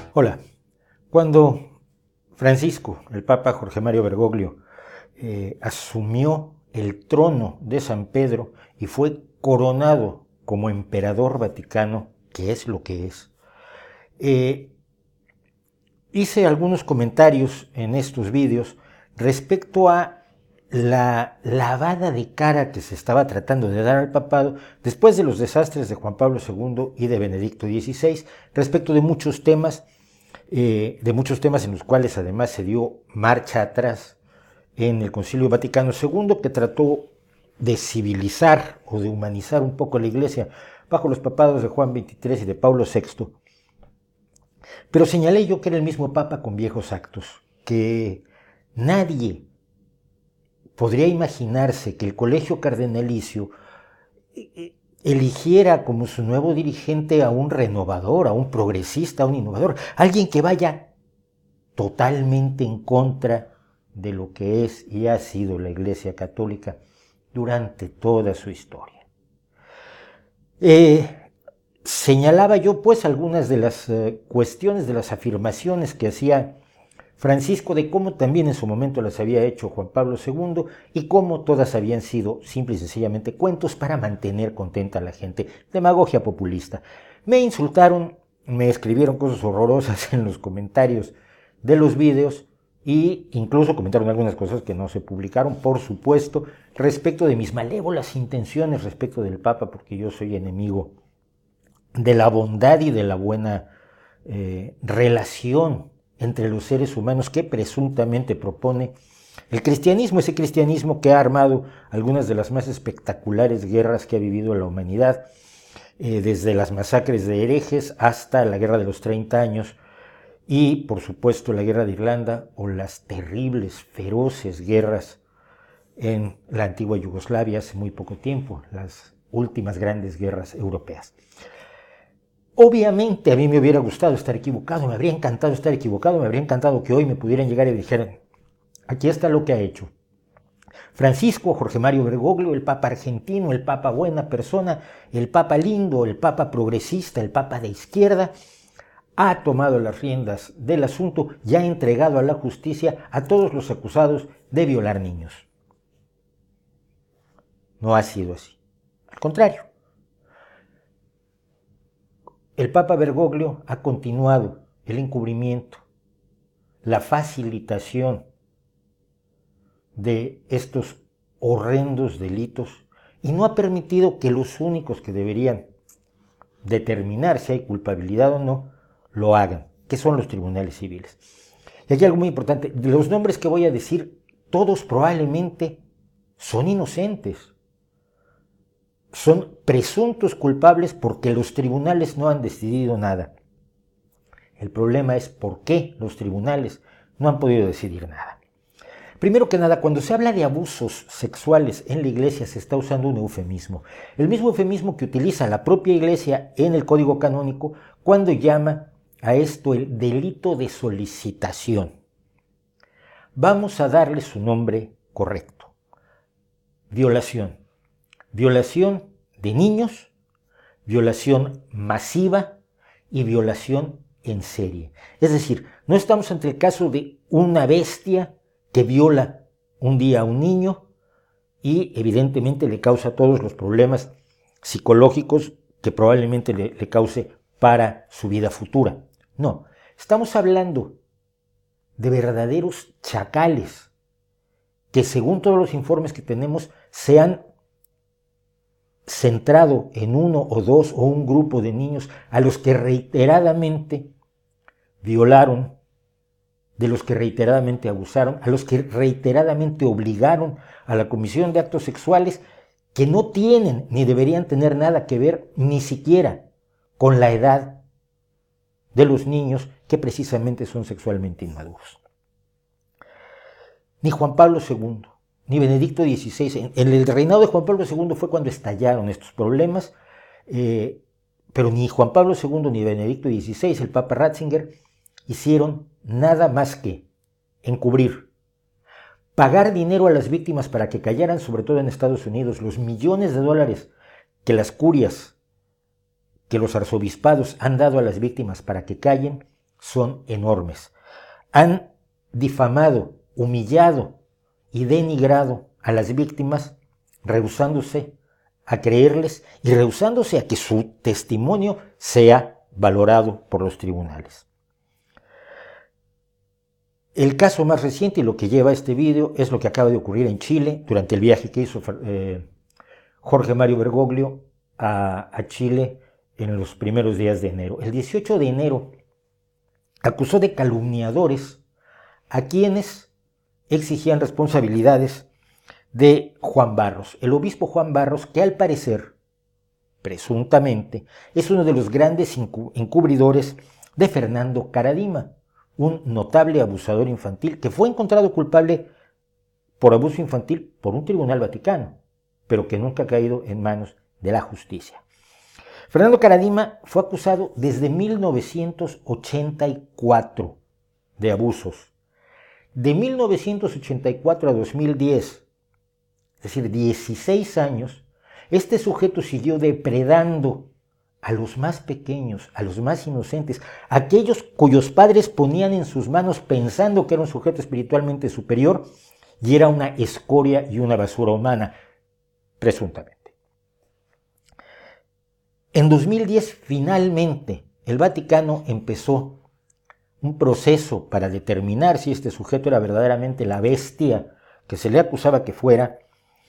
Hola. Cuando Francisco, el Papa Jorge Mario Bergoglio, asumió el trono de San Pedro y fue coronado como emperador vaticano, que es lo que es, eh, hice algunos comentarios en estos vídeos respecto a la lavada de cara que se estaba tratando de dar al papado después de los desastres de Juan Pablo II y de Benedicto XVI, respecto de muchos temas en los cuales además se dio marcha atrás en el Concilio Vaticano II, que trató de civilizar o de humanizar un poco la Iglesia bajo los papados de Juan XXIII y de Pablo VI. Pero señalé yo que era el mismo Papa con viejos actos, que nadie podría imaginarse que el Colegio Cardenalicio eligiera como su nuevo dirigente a un renovador, a un progresista, a un innovador, alguien que vaya totalmente en contra de lo que es y ha sido la Iglesia Católica durante toda su historia. Señalaba yo pues algunas de las cuestiones, de las afirmaciones que hacía Francisco, de cómo también en su momento las había hecho Juan Pablo II y cómo todas habían sido simple y sencillamente cuentos para mantener contenta a la gente, demagogia populista. Me insultaron, me escribieron cosas horrorosas en los comentarios de los vídeos e incluso comentaron algunas cosas que no se publicaron, por supuesto, respecto de mis malévolas intenciones respecto del Papa, porque yo soy enemigo de la bondad y de la buena relación entre los seres humanos que presuntamente propone el cristianismo, ese cristianismo que ha armado algunas de las más espectaculares guerras que ha vivido la humanidad, desde las masacres de herejes hasta la guerra de los 30 años y, por supuesto, la guerra de Irlanda o las terribles, feroces guerras en la antigua Yugoslavia hace muy poco tiempo, las últimas grandes guerras europeas. Obviamente a mí me hubiera gustado estar equivocado, me habría encantado estar equivocado, me habría encantado que hoy me pudieran llegar y dijeran, aquí está lo que ha hecho Francisco Jorge Mario Bergoglio, el Papa argentino, el Papa buena persona, el Papa lindo, el Papa progresista, el Papa de izquierda, ha tomado las riendas del asunto y ha entregado a la justicia a todos los acusados de violar niños. No ha sido así. Al contrario. El Papa Bergoglio ha continuado el encubrimiento, la facilitación de estos horrendos delitos y no ha permitido que los únicos que deberían determinar si hay culpabilidad o no lo hagan, que son los tribunales civiles. Y aquí algo muy importante, de los nombres que voy a decir, todos probablemente son inocentes. Son presuntos culpables porque los tribunales no han decidido nada. El problema es por qué los tribunales no han podido decidir nada. Primero que nada, cuando se habla de abusos sexuales en la Iglesia se está usando un eufemismo. El mismo eufemismo que utiliza la propia Iglesia en el Código Canónico cuando llama a esto el delito de solicitación. Vamos a darle su nombre correcto. Violación. Violación de niños, violación masiva y violación en serie. Es decir, no estamos ante el caso de una bestia que viola un día a un niño y evidentemente le causa todos los problemas psicológicos que probablemente le cause para su vida futura. No, estamos hablando de verdaderos chacales que según todos los informes que tenemos se han centrado en uno o dos o un grupo de niños a los que reiteradamente violaron, de los que reiteradamente abusaron, a los que reiteradamente obligaron a la comisión de actos sexuales que no tienen ni deberían tener nada que ver ni siquiera con la edad de los niños que precisamente son sexualmente inmaduros. Ni Juan Pablo II, ni Benedicto XVI. En el reinado de Juan Pablo II fue cuando estallaron estos problemas, pero ni Juan Pablo II ni Benedicto XVI, el Papa Ratzinger, hicieron nada más que encubrir, pagar dinero a las víctimas para que callaran, sobre todo en Estados Unidos, los millones de dólares que las curias, que los arzobispados han dado a las víctimas para que callen, son enormes. Han difamado, humillado y denigrado a las víctimas, rehusándose a creerles y rehusándose a que su testimonio sea valorado por los tribunales. El caso más reciente y lo que lleva a este video es lo que acaba de ocurrir en Chile durante el viaje que hizo Jorge Mario Bergoglio a Chile en los primeros días de enero. El 18 de enero acusó de calumniadores a quienes exigían responsabilidades de Juan Barros, el obispo Juan Barros, que al parecer, presuntamente, es uno de los grandes encubridores de Fernando Karadima, un notable abusador infantil que fue encontrado culpable por abuso infantil por un tribunal vaticano, pero que nunca ha caído en manos de la justicia. Fernando Karadima fue acusado desde 1984 de abusos. De 1984 a 2010, es decir, 16 años, este sujeto siguió depredando a los más pequeños, a los más inocentes, aquellos cuyos padres ponían en sus manos pensando que era un sujeto espiritualmente superior y era una escoria y una basura humana, presuntamente. En 2010, finalmente, el Vaticano empezó un proceso para determinar si este sujeto era verdaderamente la bestia que se le acusaba que fuera,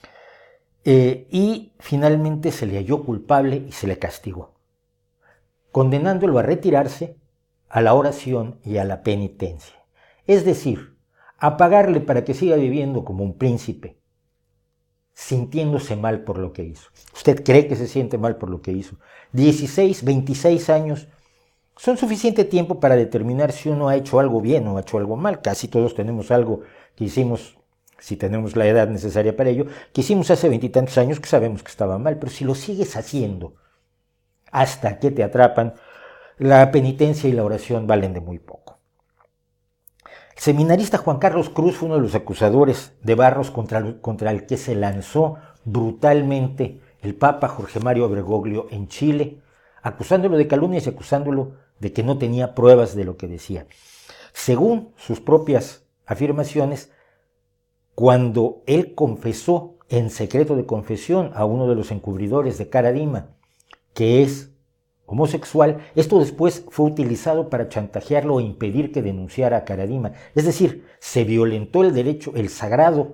y finalmente se le halló culpable y se le castigó, condenándolo a retirarse a la oración y a la penitencia. Es decir, a pagarle para que siga viviendo como un príncipe, sintiéndose mal por lo que hizo. ¿Usted cree que se siente mal por lo que hizo? 16, 26 años son suficiente tiempo para determinar si uno ha hecho algo bien o ha hecho algo mal. Casi todos tenemos algo que hicimos, si tenemos la edad necesaria para ello, que hicimos hace 20 y tantos años que sabemos que estaba mal, pero si lo sigues haciendo hasta que te atrapan, la penitencia y la oración valen de muy poco. El seminarista Juan Carlos Cruz fue uno de los acusadores de Barros contra el que se lanzó brutalmente el Papa Jorge Mario Bergoglio en Chile, acusándolo de calumnias y acusándolo de que no tenía pruebas de lo que decía. Según sus propias afirmaciones, cuando él confesó en secreto de confesión a uno de los encubridores de Karadima que es homosexual, esto después fue utilizado para chantajearlo e impedir que denunciara a Karadima. Es decir, se violentó el derecho, el sagrado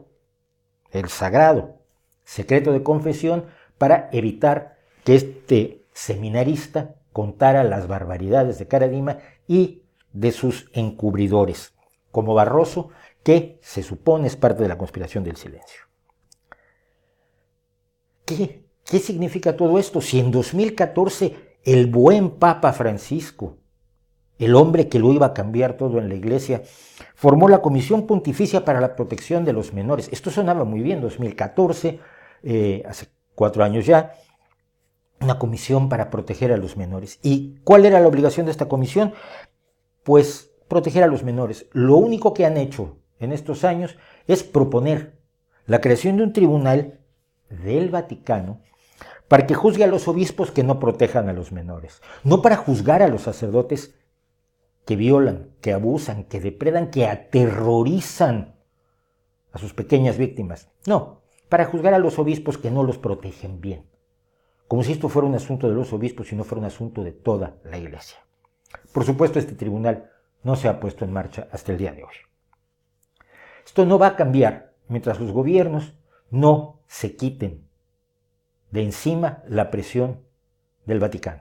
secreto de confesión para evitar que este seminarista contara las barbaridades de Karadima y de sus encubridores, como Barroso, que se supone es parte de la conspiración del silencio. ¿Qué significa todo esto? Si en 2014 el buen Papa Francisco, el hombre que lo iba a cambiar todo en la Iglesia, formó la Comisión Pontificia para la Protección de los Menores. Esto sonaba muy bien, 2014, hace 4 años ya, una comisión para proteger a los menores. ¿Y cuál era la obligación de esta comisión? Pues proteger a los menores. Lo único que han hecho en estos años es proponer la creación de un tribunal del Vaticano para que juzgue a los obispos que no protejan a los menores, no para juzgar a los sacerdotes que violan, que abusan, que depredan, que aterrorizan a sus pequeñas víctimas. No, para juzgar a los obispos que no los protegen bien, como si esto fuera un asunto de los obispos y no fuera un asunto de toda la Iglesia. Por supuesto, este tribunal no se ha puesto en marcha hasta el día de hoy. Esto no va a cambiar mientras los gobiernos no se quiten de encima la presión del Vaticano.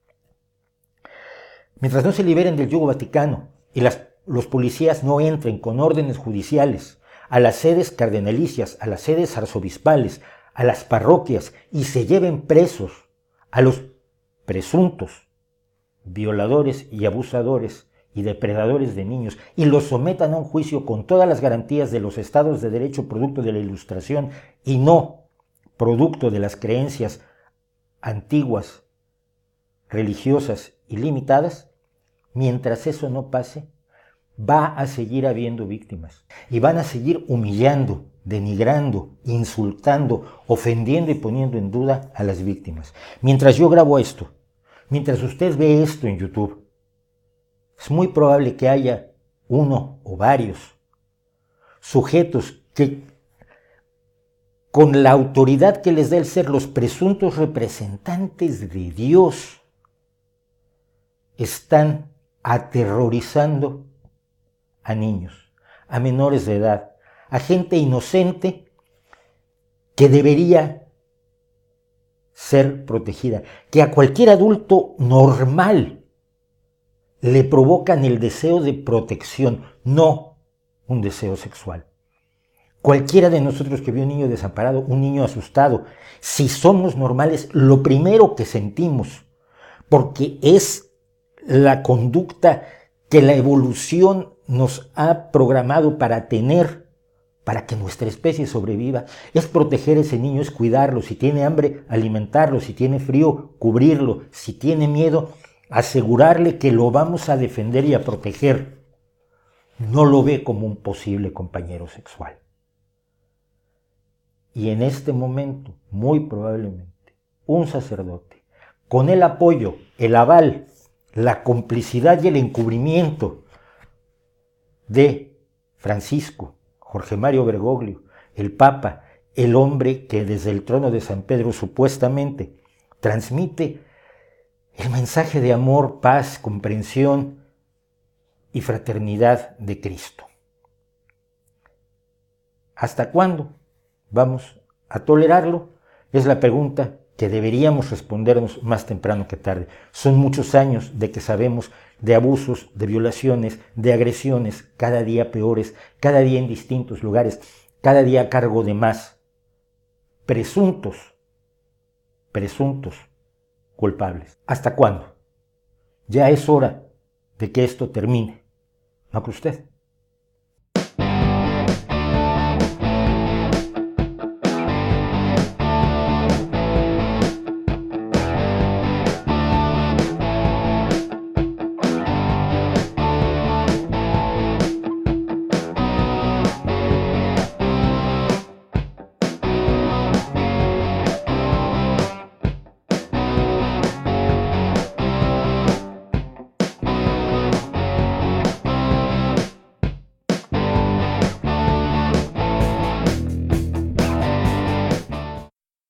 Mientras no se liberen del yugo vaticano y los policías no entren con órdenes judiciales a las sedes cardenalicias, a las sedes arzobispales, a las parroquias y se lleven presos a los presuntos violadores y abusadores y depredadores de niños y los sometan a un juicio con todas las garantías de los estados de derecho producto de la Ilustración y no producto de las creencias antiguas, religiosas y limitadas, mientras eso no pase, va a seguir habiendo víctimas y van a seguir humillando, denigrando, insultando, ofendiendo y poniendo en duda a las víctimas. Mientras yo grabo esto, mientras usted ve esto en YouTube, es muy probable que haya uno o varios sujetos que, con la autoridad que les da el ser los presuntos representantes de Dios, están aterrorizando a niños, a menores de edad, a gente inocente que debería ser protegida, que a cualquier adulto normal le provocan el deseo de protección, no un deseo sexual. Cualquiera de nosotros que vio un niño desamparado, un niño asustado, si somos normales, lo primero que sentimos, porque es la conducta que la evolución nos ha programado para tener, para que nuestra especie sobreviva, es proteger a ese niño, es cuidarlo. Si tiene hambre, alimentarlo. Si tiene frío, cubrirlo. Si tiene miedo, asegurarle que lo vamos a defender y a proteger. No lo ve como un posible compañero sexual. Y en este momento, muy probablemente, un sacerdote, con el apoyo, el aval, la complicidad y el encubrimiento de Francisco, Jorge Mario Bergoglio, el Papa, el hombre que desde el trono de San Pedro supuestamente transmite el mensaje de amor, paz, comprensión y fraternidad de Cristo. ¿Hasta cuándo vamos a tolerarlo? Es la pregunta que deberíamos respondernos más temprano que tarde. Son muchos años de que sabemos de abusos, de violaciones, de agresiones, cada día peores, cada día en distintos lugares, cada día a cargo de más presuntos culpables. ¿Hasta cuándo? Ya es hora de que esto termine. ¿No cree usted?